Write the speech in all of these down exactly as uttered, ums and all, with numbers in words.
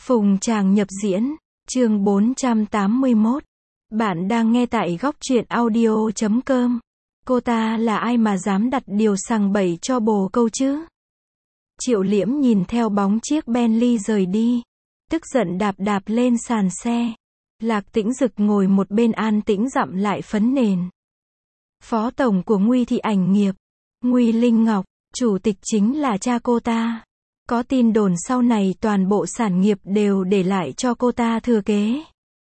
Phùng Tràng nhập diễn, chương bốn trăm tám mươi mốt. Bạn đang nghe tại góc truyện audio chấm com. Cô ta là ai mà dám đặt điều sằng bậy cho bồ câu chứ? Triệu Liễm nhìn theo bóng chiếc Bentley rời đi, tức giận đạp đạp lên sàn xe. Lạc Tĩnh Dực ngồi một bên an tĩnh dặm lại phấn nền. Phó tổng của Nguy Thị Ảnh Nghiệp, Nguy Linh Ngọc, chủ tịch chính là cha cô ta. Có tin đồn sau này toàn bộ sản nghiệp đều để lại cho cô ta thừa kế.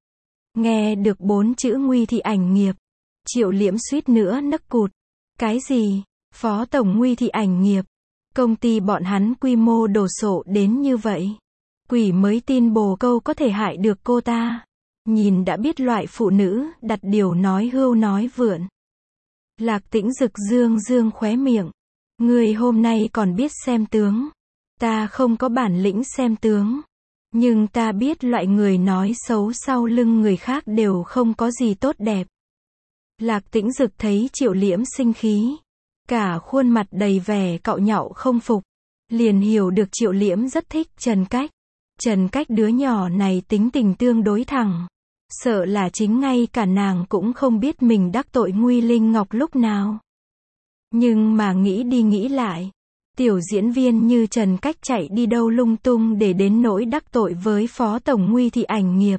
Nghe được bốn chữ Nguy Thị Ảnh Nghiệp, Triệu Liễm suýt nữa nấc cụt. Cái gì? Phó tổng Nguy Thị Ảnh Nghiệp? Công ty bọn hắn quy mô đồ sộ đến như vậy. Quỷ mới tin bồ câu có thể hại được cô ta. Nhìn đã biết loại phụ nữ đặt điều nói hưu nói vượn. Lạc Tĩnh Dực dương dương khóe miệng. Người hôm nay còn biết xem tướng. Ta không có bản lĩnh xem tướng. Nhưng ta biết loại người nói xấu sau lưng người khác đều không có gì tốt đẹp. Lạc Tĩnh Dực thấy Triệu Liễm sinh khí. Cả khuôn mặt đầy vẻ cạo nhạo không phục. Liền hiểu được Triệu Liễm rất thích Trần Cách. Trần Cách đứa nhỏ này tính tình tương đối thẳng. Sợ là chính ngay cả nàng cũng không biết mình đắc tội Nguy Linh Ngọc lúc nào. Nhưng mà nghĩ đi nghĩ lại. Tiểu diễn viên như Trần Cách chạy đi đâu lung tung để đến nỗi đắc tội với Phó tổng Nguy Thị Ảnh Nghiệp.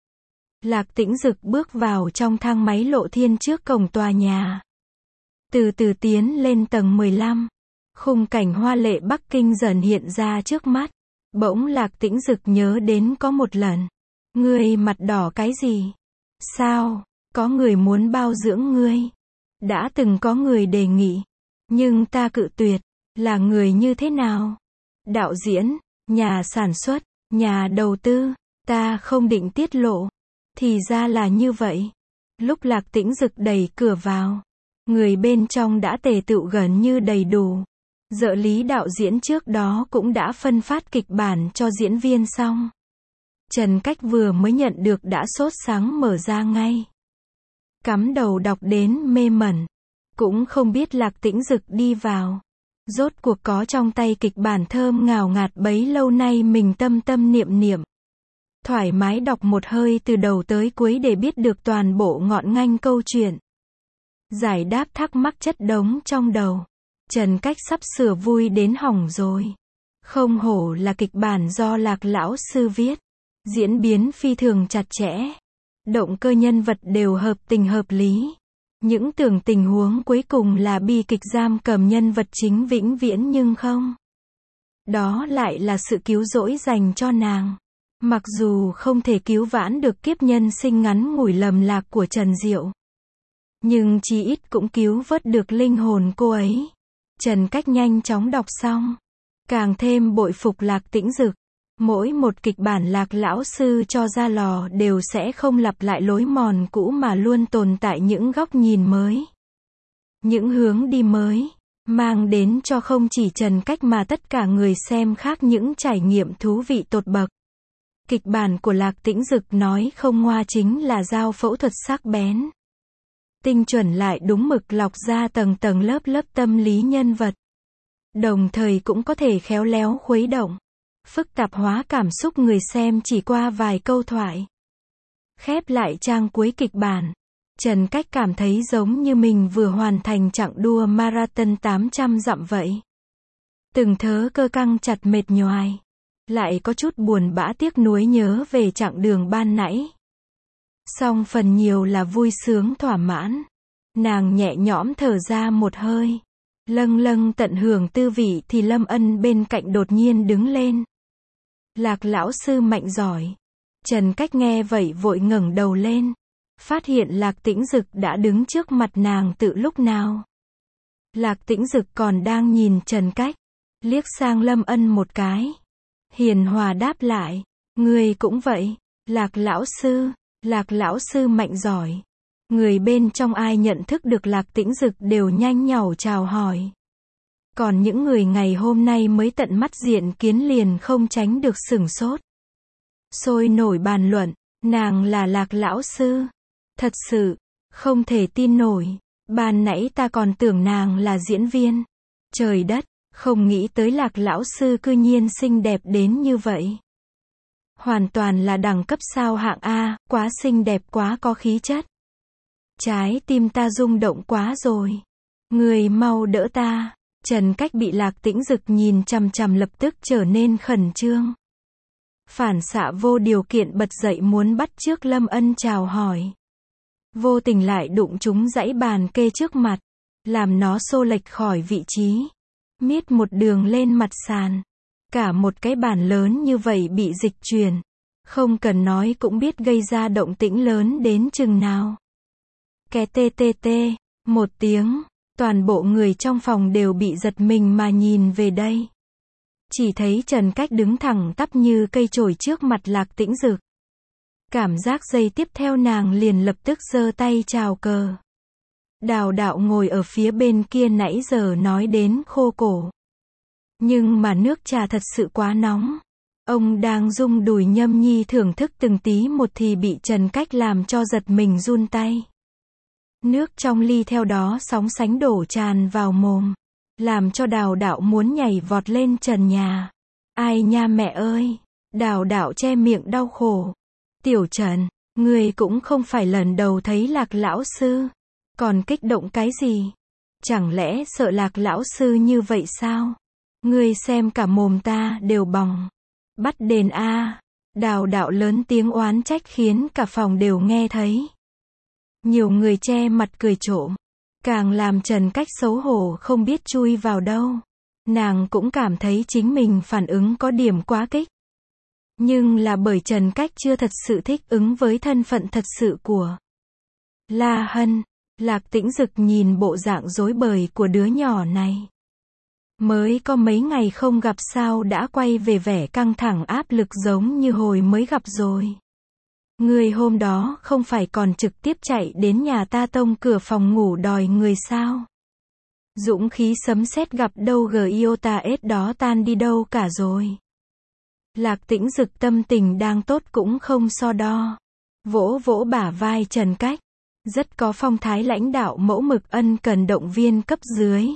Lạc Tĩnh Dực bước vào trong thang máy lộ thiên trước cổng tòa nhà. Từ từ tiến lên tầng mười lăm. Khung cảnh hoa lệ Bắc Kinh dần hiện ra trước mắt. Bỗng Lạc Tĩnh Dực nhớ đến có một lần. Ngươi mặt đỏ cái gì? Sao? Có người muốn bao dưỡng ngươi. Đã từng có người đề nghị. Nhưng ta cự tuyệt. Là người như thế nào? Đạo diễn, nhà sản xuất, nhà đầu tư, ta không định tiết lộ. Thì ra là như vậy. Lúc Lạc Tĩnh Dực đẩy cửa vào, người bên trong đã tề tựu gần như đầy đủ. Trợ lý đạo diễn trước đó cũng đã phân phát kịch bản cho diễn viên xong. Trần Cách vừa mới nhận được đã sốt sáng mở ra ngay. Cắm đầu đọc đến mê mẩn. Cũng không biết Lạc Tĩnh Dực đi vào. Rốt cuộc có trong tay kịch bản thơm ngào ngạt bấy lâu nay mình tâm tâm niệm niệm. Thoải mái đọc một hơi từ đầu tới cuối để biết được toàn bộ ngọn nganh câu chuyện. Giải đáp thắc mắc chất đống trong đầu. Trần Cách sắp sửa vui đến hỏng rồi. Không hổ là kịch bản do Lạc lão sư viết. Diễn biến phi thường chặt chẽ. Động cơ nhân vật đều hợp tình hợp lý. Những tưởng tình huống cuối cùng là bi kịch giam cầm nhân vật chính vĩnh viễn nhưng không. Đó lại là sự cứu rỗi dành cho nàng. Mặc dù không thể cứu vãn được kiếp nhân sinh ngắn ngủi lầm lạc của Trần Diệu. Nhưng chí ít cũng cứu vớt được linh hồn cô ấy. Trần Cách nhanh chóng đọc xong. Càng thêm bội phục Lạc Tĩnh Dực. Mỗi một kịch bản Lạc lão sư cho ra lò đều sẽ không lặp lại lối mòn cũ mà luôn tồn tại những góc nhìn mới. Những hướng đi mới, mang đến cho không chỉ Trần Cách mà tất cả người xem khác những trải nghiệm thú vị tột bậc. Kịch bản của Lạc Tĩnh Dực nói không ngoa chính là dao phẫu thuật sắc bén. Tinh chuẩn lại đúng mực lọc ra tầng tầng lớp lớp tâm lý nhân vật. Đồng thời cũng có thể khéo léo khuấy động. Phức tạp hóa cảm xúc người xem chỉ qua vài câu thoại. Khép lại trang cuối kịch bản. Trần Cách cảm thấy giống như mình vừa hoàn thành chặng đua marathon tám trăm dặm vậy. Từng thớ cơ căng chặt mệt nhoài. Lại có chút buồn bã tiếc nuối nhớ về chặng đường ban nãy. Song phần nhiều là vui sướng thỏa mãn. Nàng nhẹ nhõm thở ra một hơi. Lâng lâng tận hưởng tư vị thì Lâm Ân bên cạnh đột nhiên đứng lên. Lạc lão sư mạnh giỏi. Trần Cách nghe vậy vội ngẩng đầu lên. Phát hiện Lạc Tĩnh Dực đã đứng trước mặt nàng từ lúc nào. Lạc Tĩnh Dực còn đang nhìn Trần Cách. Liếc sang Lâm Ân một cái. Hiền hòa đáp lại. Người cũng vậy. Lạc lão sư. Lạc lão sư mạnh giỏi. Người bên trong ai nhận thức được Lạc Tĩnh Dực đều nhanh nhảu chào hỏi. Còn những người ngày hôm nay mới tận mắt diện kiến liền không tránh được sửng sốt. Sôi nổi bàn luận, nàng là Lạc lão sư. Thật sự, không thể tin nổi. Ban nãy ta còn tưởng nàng là diễn viên. Trời đất, không nghĩ tới Lạc lão sư cư nhiên xinh đẹp đến như vậy. Hoàn toàn là đẳng cấp sao hạng A, quá xinh đẹp quá có khí chất. Trái tim ta rung động quá rồi. Người mau đỡ ta. Trần Cách bị Lạc Tĩnh Dực nhìn chằm chằm lập tức trở nên khẩn trương. Phản xạ vô điều kiện bật dậy muốn bắt chước Lâm Ân chào hỏi. Vô tình lại đụng trúng dãy bàn kê trước mặt, làm nó xô lệch khỏi vị trí. Miết một đường lên mặt sàn. Cả một cái bàn lớn như vậy bị dịch chuyển. Không cần nói cũng biết gây ra động tĩnh lớn đến chừng nào. Cái tê tê tê, một tiếng, toàn bộ người trong phòng đều bị giật mình mà nhìn về đây. Chỉ thấy Trần Cách đứng thẳng tắp như cây chổi trước mặt Lạc Tĩnh Dực. Cảm giác giây tiếp theo nàng liền lập tức giơ tay chào cờ. Đào Đạo ngồi ở phía bên kia nãy giờ nói đến khô cổ. Nhưng mà nước trà thật sự quá nóng. Ông đang rung đùi nhâm nhi thưởng thức từng tí một thì bị Trần Cách làm cho giật mình run tay. Nước trong ly theo đó sóng sánh đổ tràn vào mồm. Làm cho Đào Đạo muốn nhảy vọt lên trần nhà. Ai nha mẹ ơi! Đào Đạo che miệng đau khổ. Tiểu Trần, ngươi cũng không phải lần đầu thấy Lạc lão sư. Còn kích động cái gì? Chẳng lẽ sợ Lạc lão sư như vậy sao? Ngươi xem cả mồm ta đều bỏng. Bắt đền a! Đào Đạo lớn tiếng oán trách khiến cả phòng đều nghe thấy. Nhiều người che mặt cười trộm. Càng làm Trần Cách xấu hổ không biết chui vào đâu. Nàng cũng cảm thấy chính mình phản ứng có điểm quá kích. Nhưng là bởi Trần Cách chưa thật sự thích ứng với thân phận thật sự của La Hân. Lạc Tĩnh Dực nhìn bộ dạng rối bời của đứa nhỏ này. Mới có mấy ngày không gặp sao đã quay về vẻ căng thẳng áp lực giống như hồi mới gặp rồi. Người hôm đó không phải còn trực tiếp chạy đến nhà ta tông cửa phòng ngủ đòi người sao? Dũng khí sấm sét gặp đâu gờ iota ết đó tan đi đâu cả rồi. Lạc Tĩnh Dực tâm tình đang tốt cũng không so đo. Vỗ vỗ bả vai Trần Cách. Rất có phong thái lãnh đạo mẫu mực ân cần động viên cấp dưới.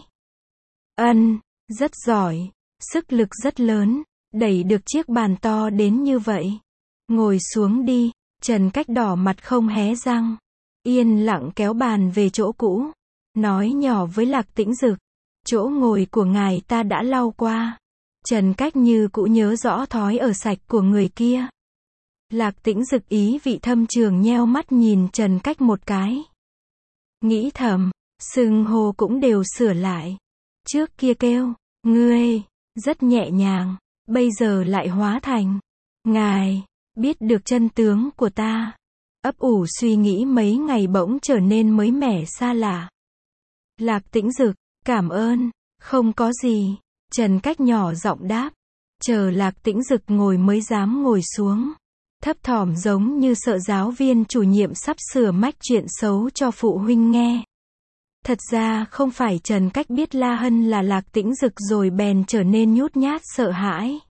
Ân, rất giỏi, sức lực rất lớn, đẩy được chiếc bàn to đến như vậy. Ngồi xuống đi, Trần Cách đỏ mặt không hé răng. Yên lặng kéo bàn về chỗ cũ. Nói nhỏ với Lạc Tĩnh Dực. Chỗ ngồi của ngài ta đã lau qua. Trần Cách như cũ nhớ rõ thói ở sạch của người kia. Lạc Tĩnh Dực ý vị thâm trường nheo mắt nhìn Trần Cách một cái. Nghĩ thầm, xưng hô cũng đều sửa lại. Trước kia kêu, ngươi, rất nhẹ nhàng, bây giờ lại hóa thành, ngài, biết được chân tướng của ta. Ấp ủ suy nghĩ mấy ngày bỗng trở nên mới mẻ xa lạ. Lạc Tĩnh Dực, cảm ơn, không có gì. Trần Cách nhỏ giọng đáp. Chờ Lạc Tĩnh Dực ngồi mới dám ngồi xuống. Thấp thỏm giống như sợ giáo viên chủ nhiệm sắp sửa mách chuyện xấu cho phụ huynh nghe. Thật ra không phải Trần Cách biết La Hân là Lạc Tĩnh Dực rồi bèn trở nên nhút nhát sợ hãi.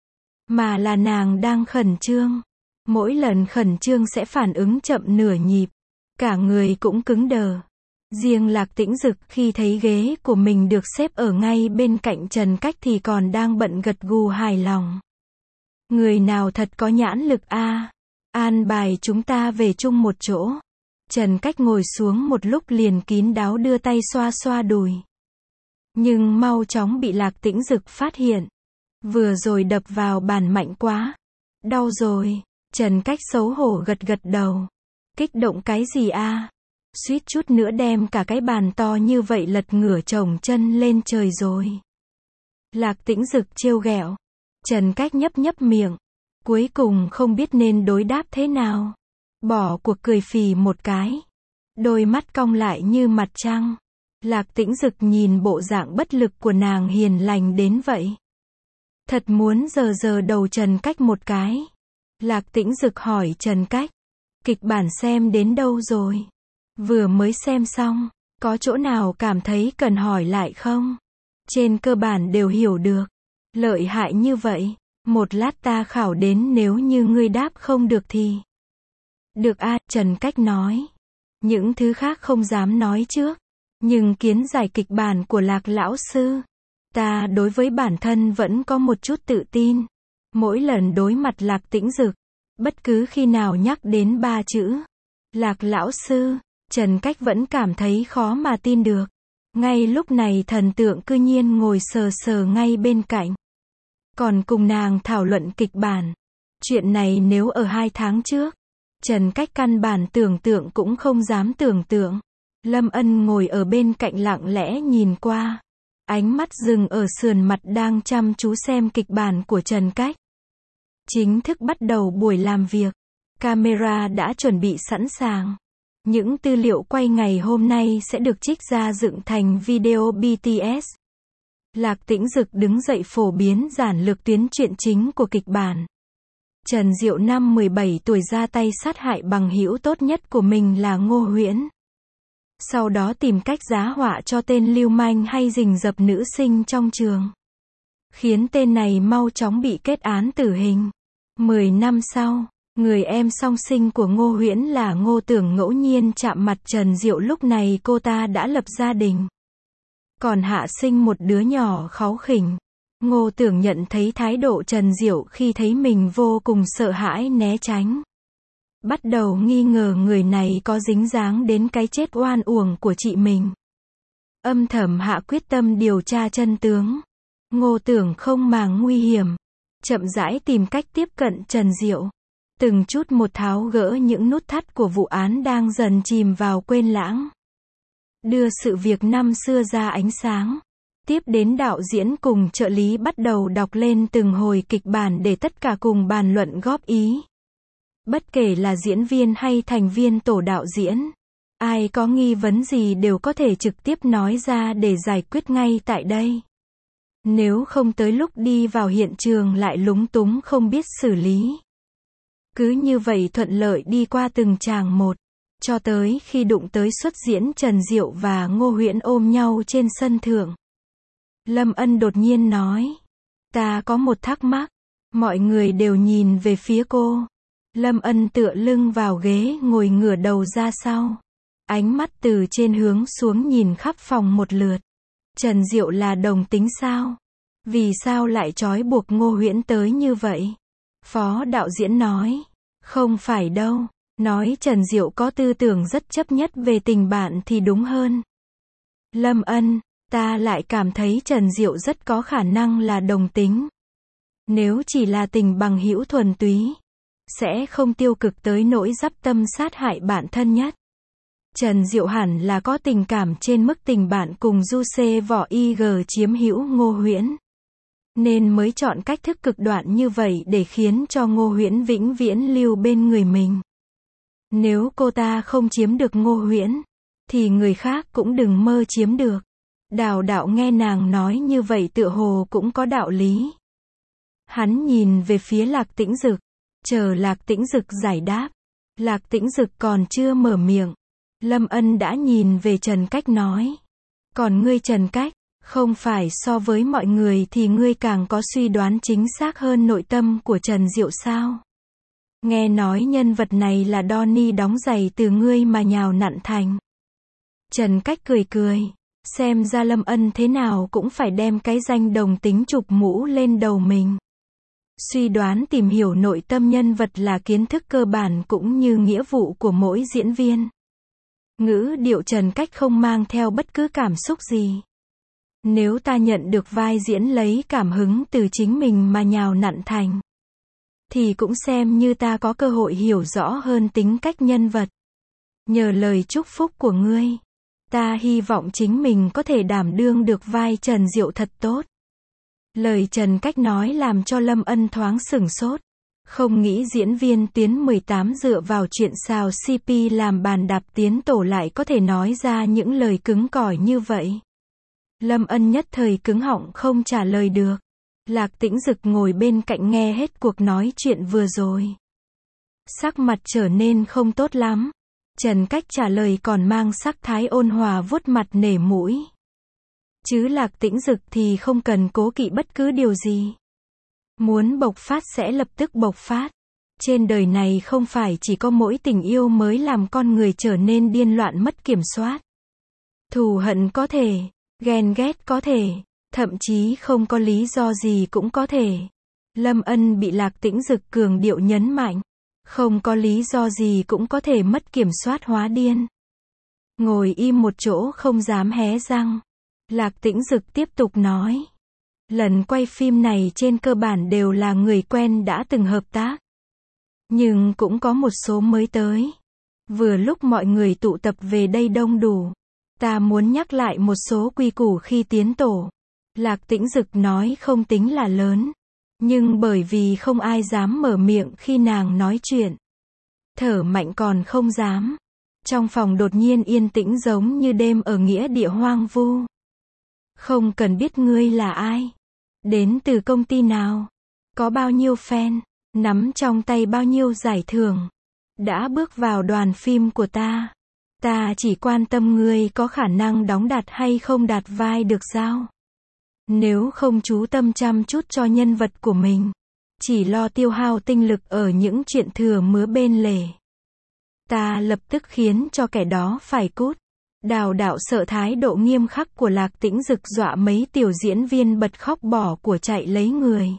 Mà là nàng đang khẩn trương. Mỗi lần khẩn trương sẽ phản ứng chậm nửa nhịp. Cả người cũng cứng đờ. Riêng Lạc Tĩnh Dực khi thấy ghế của mình được xếp ở ngay bên cạnh Trần Cách thì còn đang bận gật gù hài lòng. Người nào thật có nhãn lực a, à. An bài chúng ta về chung một chỗ. Trần Cách ngồi xuống một lúc liền kín đáo đưa tay xoa xoa đùi. Nhưng mau chóng bị Lạc Tĩnh Dực phát hiện. Vừa rồi đập vào bàn mạnh quá. Đau rồi. Trần Cách xấu hổ gật gật đầu. Kích động cái gì a? À? Suýt chút nữa đem cả cái bàn to như vậy lật ngửa chồng chân lên trời rồi. Lạc Tĩnh Dực trêu ghẹo. Trần Cách nhấp nhấp miệng. Cuối cùng không biết nên đối đáp thế nào. Bỏ cuộc cười phì một cái. Đôi mắt cong lại như mặt trăng. Lạc Tĩnh Dực nhìn bộ dạng bất lực của nàng hiền lành đến vậy. Thật muốn giờ giờ đầu Trần Cách một cái. Lạc Tĩnh Dực hỏi Trần Cách. Kịch bản xem đến đâu rồi? Vừa mới xem xong. Có chỗ nào cảm thấy cần hỏi lại không? Trên cơ bản đều hiểu được. Lợi hại như vậy. Một lát ta khảo đến nếu như ngươi đáp không được thì. Được a, Trần Cách nói. Những thứ khác không dám nói trước. Nhưng kiến giải kịch bản của Lạc lão sư. Ta đối với bản thân vẫn có một chút tự tin. Mỗi lần đối mặt Lạc Tĩnh Dực, bất cứ khi nào nhắc đến ba chữ Lạc lão sư, Trần Cách vẫn cảm thấy khó mà tin được. Ngay lúc này thần tượng cư nhiên ngồi sờ sờ ngay bên cạnh. Còn cùng nàng thảo luận kịch bản. Chuyện này nếu ở hai tháng trước, Trần Cách căn bản tưởng tượng cũng không dám tưởng tượng. Lâm Ân ngồi ở bên cạnh lặng lẽ nhìn qua. Ánh mắt dừng ở sườn mặt đang chăm chú xem kịch bản của Trần Cách. Chính thức bắt đầu buổi làm việc. Camera đã chuẩn bị sẵn sàng. Những tư liệu quay ngày hôm nay sẽ được trích ra dựng thành video bê tê ét. Lạc Tĩnh Dực đứng dậy phổ biến giản lược tuyến truyện chính của kịch bản. Trần Diệu năm mười bảy tuổi ra tay sát hại bằng hữu tốt nhất của mình là Ngô Huyễn. Sau đó tìm cách giá họa cho tên lưu manh hay rình rập nữ sinh trong trường. Khiến tên này mau chóng bị kết án tử hình. Mười năm sau, người em song sinh của Ngô Huyễn là Ngô Tưởng ngẫu nhiên chạm mặt Trần Diệu, lúc này cô ta đã lập gia đình. Còn hạ sinh một đứa nhỏ kháu khỉnh. Ngô Tưởng nhận thấy thái độ Trần Diệu khi thấy mình vô cùng sợ hãi né tránh. Bắt đầu nghi ngờ người này có dính dáng đến cái chết oan uổng của chị mình. Âm thầm hạ quyết tâm điều tra chân tướng. Ngô Tưởng không màng nguy hiểm, chậm rãi tìm cách tiếp cận Trần Diệu. Từng chút một tháo gỡ những nút thắt của vụ án đang dần chìm vào quên lãng. Đưa sự việc năm xưa ra ánh sáng. Tiếp đến đạo diễn cùng trợ lý bắt đầu đọc lên từng hồi kịch bản để tất cả cùng bàn luận góp ý. Bất kể là diễn viên hay thành viên tổ đạo diễn, ai có nghi vấn gì đều có thể trực tiếp nói ra để giải quyết ngay tại đây. Nếu không tới lúc đi vào hiện trường lại lúng túng không biết xử lý. Cứ như vậy thuận lợi đi qua từng tràng một, cho tới khi đụng tới xuất diễn Trần Diệu và Ngô Huyễn ôm nhau trên sân thượng. Lâm Ân đột nhiên nói, ta có một thắc mắc. Mọi người đều nhìn về phía cô. Lâm Ân tựa lưng vào ghế ngồi ngửa đầu ra sau. Ánh mắt từ trên hướng xuống nhìn khắp phòng một lượt. Trần Diệu là đồng tính sao? Vì sao lại trói buộc Ngô Huyễn tới như vậy? Phó đạo diễn nói, không phải đâu. Nói Trần Diệu có tư tưởng rất chấp nhất về tình bạn thì đúng hơn. Lâm Ân, ta lại cảm thấy Trần Diệu rất có khả năng là đồng tính. Nếu chỉ là tình bằng hữu thuần túy, sẽ không tiêu cực tới nỗi dắp tâm sát hại bạn thân nhất. Trần Diệu hẳn là có tình cảm trên mức tình bạn cùng Du Xê Võ Y G chiếm hữu Ngô Huyễn. Nên mới chọn cách thức cực đoan như vậy để khiến cho Ngô Huyễn vĩnh viễn lưu bên người mình. Nếu cô ta không chiếm được Ngô Huyễn, thì người khác cũng đừng mơ chiếm được. Đào đạo nghe nàng nói như vậy tựa hồ cũng có đạo lý. Hắn nhìn về phía Lạc Tĩnh Dực, chờ Lạc Tĩnh Dực giải đáp. Lạc Tĩnh Dực còn chưa mở miệng, Lâm Ân đã nhìn về Trần Cách nói. Còn ngươi Trần Cách, không phải so với mọi người thì ngươi càng có suy đoán chính xác hơn nội tâm của Trần Diệu sao? Nghe nói nhân vật này là Donnie đóng giày từ ngươi mà nhào nặn thành. Trần Cách cười cười, xem ra Lâm Ân thế nào cũng phải đem cái danh đồng tính chụp mũ lên đầu mình. Suy đoán tìm hiểu nội tâm nhân vật là kiến thức cơ bản cũng như nghĩa vụ của mỗi diễn viên. Ngữ điệu Trần Cách không mang theo bất cứ cảm xúc gì. Nếu ta nhận được vai diễn lấy cảm hứng từ chính mình mà nhào nặn thành, thì cũng xem như ta có cơ hội hiểu rõ hơn tính cách nhân vật. Nhờ lời chúc phúc của ngươi, ta hy vọng chính mình có thể đảm đương được vai Trần Diệu thật tốt. Lời Trần Cách nói làm cho Lâm Ân thoáng sửng sốt. Không nghĩ diễn viên tuyến mười tám dựa vào chuyện xào xê pê làm bàn đạp tiến tổ lại có thể nói ra những lời cứng cỏi như vậy. Lâm Ân nhất thời cứng họng không trả lời được. Lạc Tĩnh Dực ngồi bên cạnh nghe hết cuộc nói chuyện vừa rồi. Sắc mặt trở nên không tốt lắm. Trần Cách trả lời còn mang sắc thái ôn hòa vuốt mặt nể mũi. Chứ Lạc Tĩnh Dực thì không cần cố kỵ bất cứ điều gì. Muốn bộc phát sẽ lập tức bộc phát. Trên đời này không phải chỉ có mỗi tình yêu mới làm con người trở nên điên loạn mất kiểm soát. Thù hận có thể, ghen ghét có thể, thậm chí không có lý do gì cũng có thể. Lâm Ân bị Lạc Tĩnh Dực cường điệu nhấn mạnh. Không có lý do gì cũng có thể mất kiểm soát hóa điên. Ngồi im một chỗ không dám hé răng. Lạc Tĩnh Dực tiếp tục nói. Lần quay phim này trên cơ bản đều là người quen đã từng hợp tác. Nhưng cũng có một số mới tới. Vừa lúc mọi người tụ tập về đây đông đủ. Ta muốn nhắc lại một số quy củ khi tiến tổ. Lạc Tĩnh Dực nói không tính là lớn. Nhưng bởi vì không ai dám mở miệng khi nàng nói chuyện. Thở mạnh còn không dám. Trong phòng đột nhiên yên tĩnh giống như đêm ở nghĩa địa hoang vu. Không cần biết ngươi là ai. Đến từ công ty nào. Có bao nhiêu fan. Nắm trong tay bao nhiêu giải thưởng. Đã bước vào đoàn phim của ta. Ta chỉ quan tâm ngươi có khả năng đóng đạt hay không đạt vai được giao. Nếu không chú tâm chăm chút cho nhân vật của mình. Chỉ lo tiêu hao tinh lực ở những chuyện thừa mứa bên lề. Ta lập tức khiến cho kẻ đó phải cút. Đào đạo sợ thái độ nghiêm khắc của Lạc Tĩnh Dực dọa mấy tiểu diễn viên bật khóc bỏ của chạy lấy người.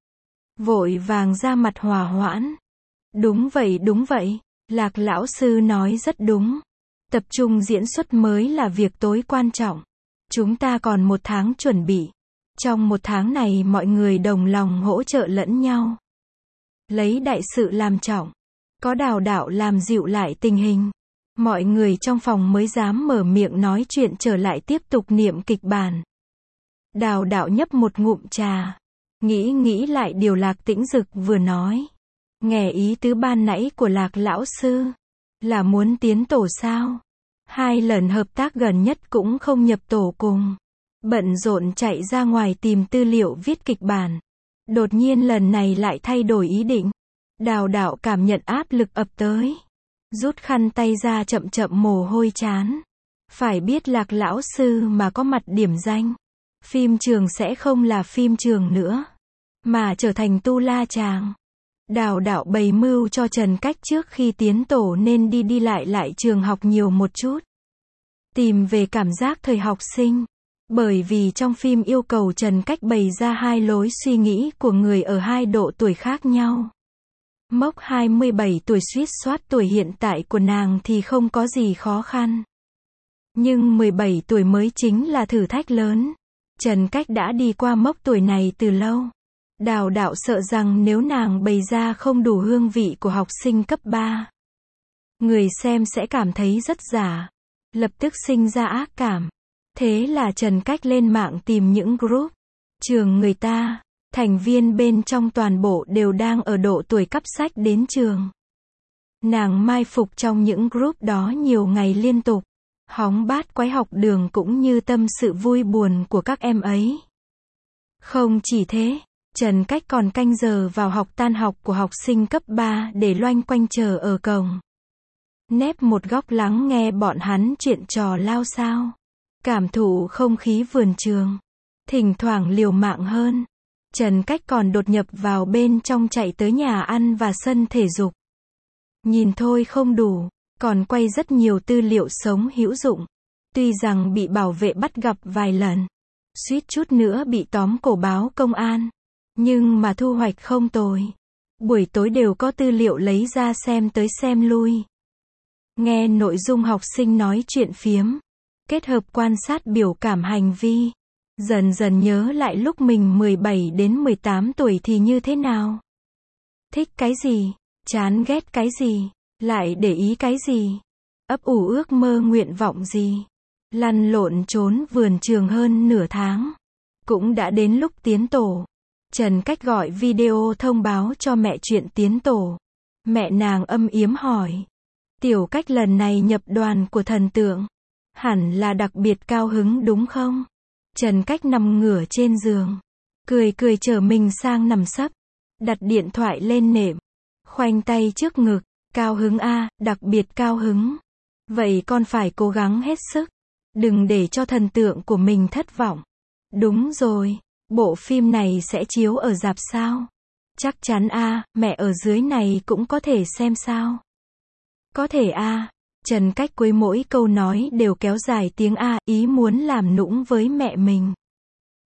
Vội vàng ra mặt hòa hoãn. Đúng vậy đúng vậy. Lạc lão sư nói rất đúng. Tập trung diễn xuất mới là việc tối quan trọng. Chúng ta còn một tháng chuẩn bị. Trong một tháng này mọi người đồng lòng hỗ trợ lẫn nhau. Lấy đại sự làm trọng. Có Đào đạo làm dịu lại tình hình. Mọi người trong phòng mới dám mở miệng nói chuyện trở lại tiếp tục niệm kịch bản. Đào đạo nhấp một ngụm trà. Nghĩ nghĩ lại điều Lạc Tĩnh Dực vừa nói. Nghe ý tứ ban nãy của Lạc lão sư. Là muốn tiến tổ sao? Hai lần hợp tác gần nhất cũng không nhập tổ cùng. Bận rộn chạy ra ngoài tìm tư liệu viết kịch bản. Đột nhiên lần này lại thay đổi ý định. Đào đạo cảm nhận áp lực ập tới. Rút khăn tay ra chậm chậm mồ hôi chán. Phải biết Lạc lão sư mà có mặt điểm danh. Phim trường sẽ không là phim trường nữa. Mà trở thành tu la chàng. Đào đạo bày mưu cho Trần Cách trước khi tiến tổ nên đi đi lại lại trường học nhiều một chút. Tìm về cảm giác thời học sinh. Bởi vì trong phim yêu cầu Trần Cách bày ra hai lối suy nghĩ của người ở hai độ tuổi khác nhau. Mốc hai mươi bảy tuổi suýt soát tuổi hiện tại của nàng thì không có gì khó khăn. Nhưng mười bảy tuổi mới chính là thử thách lớn. Trần Cách đã đi qua mốc tuổi này từ lâu. Đào đạo sợ rằng nếu nàng bày ra không đủ hương vị của học sinh cấp ba. Người xem sẽ cảm thấy rất giả. Lập tức sinh ra ác cảm. Thế là Trần Cách lên mạng tìm những group. Trường người ta. Thành viên bên trong toàn bộ đều đang ở độ tuổi cấp sách đến trường. Nàng mai phục trong những group đó nhiều ngày liên tục. Hóng bát quái học đường cũng như tâm sự vui buồn của các em ấy. Không chỉ thế, Trần Cách còn canh giờ vào học tan học của học sinh cấp ba để loanh quanh chờ ở cổng. Nép một góc lắng nghe bọn hắn chuyện trò lao xao. Cảm thụ không khí vườn trường. Thỉnh thoảng liều mạng hơn. Trần Cách còn đột nhập vào bên trong chạy tới nhà ăn và sân thể dục. Nhìn thôi không đủ, còn quay rất nhiều tư liệu sống hữu dụng. Tuy rằng bị bảo vệ bắt gặp vài lần. Suýt chút nữa bị tóm cổ báo công an. Nhưng mà thu hoạch không tồi. Buổi tối đều có tư liệu lấy ra xem tới xem lui. Nghe nội dung học sinh nói chuyện phiếm. Kết hợp quan sát biểu cảm hành vi. Dần dần nhớ lại lúc mình mười bảy đến mười tám tuổi thì như thế nào. Thích cái gì, chán ghét cái gì, lại để ý cái gì. Ấp ủ ước mơ nguyện vọng gì. Lăn lộn trốn vườn trường hơn nửa tháng. Cũng đã đến lúc tiến tổ. Trần Cách gọi video thông báo cho mẹ chuyện tiến tổ. Mẹ nàng âm yếm hỏi. Tiểu Cách lần này nhập đoàn của thần tượng. Hẳn là đặc biệt cao hứng đúng không? Trần Cách nằm ngửa trên giường. Cười cười chở mình sang nằm sấp. Đặt điện thoại lên nệm. Khoanh tay trước ngực. Cao hứng a, đặc biệt cao hứng. Vậy con phải cố gắng hết sức. Đừng để cho thần tượng của mình thất vọng. Đúng rồi. Bộ phim này sẽ chiếu ở rạp sao? Chắc chắn a, mẹ ở dưới này cũng có thể xem sao? Có thể a. Trần Cách cuối mỗi câu nói đều kéo dài tiếng a, ý muốn làm nũng với mẹ mình.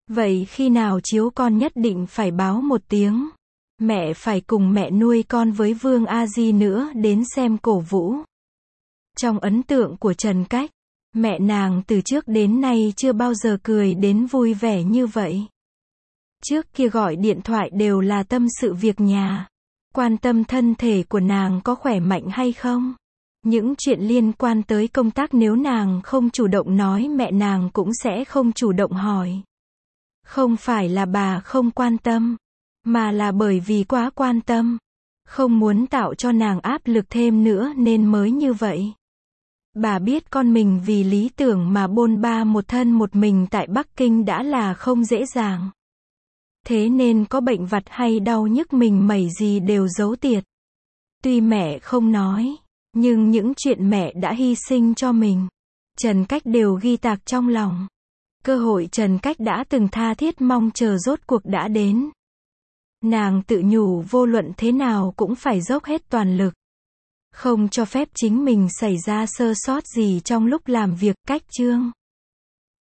Vậy khi nào chiếu con nhất định phải báo một tiếng. Mẹ phải cùng mẹ nuôi con với Vương A Di nữa đến xem cổ vũ. Trong ấn tượng của Trần Cách, mẹ nàng từ trước đến nay chưa bao giờ cười đến vui vẻ như vậy. Trước kia gọi điện thoại đều là tâm sự việc nhà, quan tâm thân thể của nàng có khỏe mạnh hay không. Những chuyện liên quan tới công tác nếu nàng không chủ động nói mẹ nàng cũng sẽ không chủ động hỏi. Không phải là bà không quan tâm, mà là bởi vì quá quan tâm, không muốn tạo cho nàng áp lực thêm nữa nên mới như vậy. Bà biết con mình vì lý tưởng mà bôn ba một thân một mình tại Bắc Kinh đã là không dễ dàng. Thế nên có bệnh vặt hay đau nhức mình mẩy gì đều giấu tiệt. Tuy mẹ không nói, nhưng những chuyện mẹ đã hy sinh cho mình, Trần Cách đều ghi tạc trong lòng. Cơ hội Trần Cách đã từng tha thiết mong chờ rốt cuộc đã đến. Nàng tự nhủ vô luận thế nào cũng phải dốc hết toàn lực. Không cho phép chính mình xảy ra sơ sót gì trong lúc làm việc. Cách chương